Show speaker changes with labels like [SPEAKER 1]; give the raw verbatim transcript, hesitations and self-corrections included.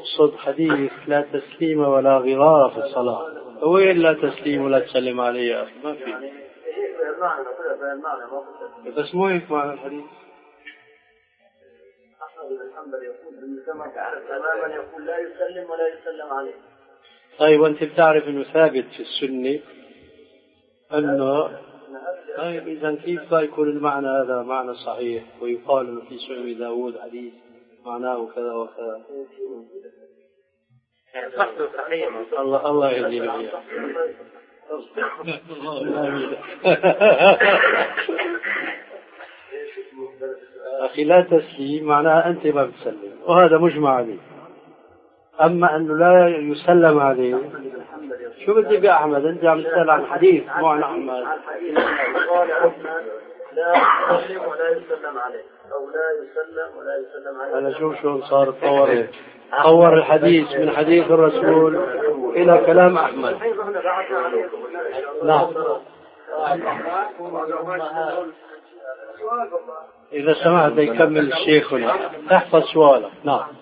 [SPEAKER 1] يقصد حديث لا تسليم ولا غرار في الصلاة. وين لا تسليم ولا تسلم عليه يا أخي؟ ما في. بس مو هيك معنى الحديث.
[SPEAKER 2] أحمد بن حنبل يقول كما تعرف تماما يقول لا يسلم ولا يسلم عليه.
[SPEAKER 1] طيب وأنت بتعرف إنه ثابت في السنة أنه طيب إذا كيف لا يكون المعنى هذا معنى صحيح ويقال إنه في سنن داود حديث معناه كذا وكذا. الله الله يهدينا إياه. أخي لا تسليم معناها أنت ما بتسلم وهذا مجمع عليه. أما أنه لا يسلم عليه شو بدي بأحمد؟ أنت عم تسأل عن حديث مو عن أحمد.
[SPEAKER 2] لا يسلم ولا يسلم عليه أو لا يسلم ولا يسلم عليه.
[SPEAKER 1] أنا شوف شو صار تطور تطور الحديث من حديث الرسول إلى كلام أحمد. نعم. إذا سمحت يكمل الشيخ هنا. احفظ سؤالك. نعم.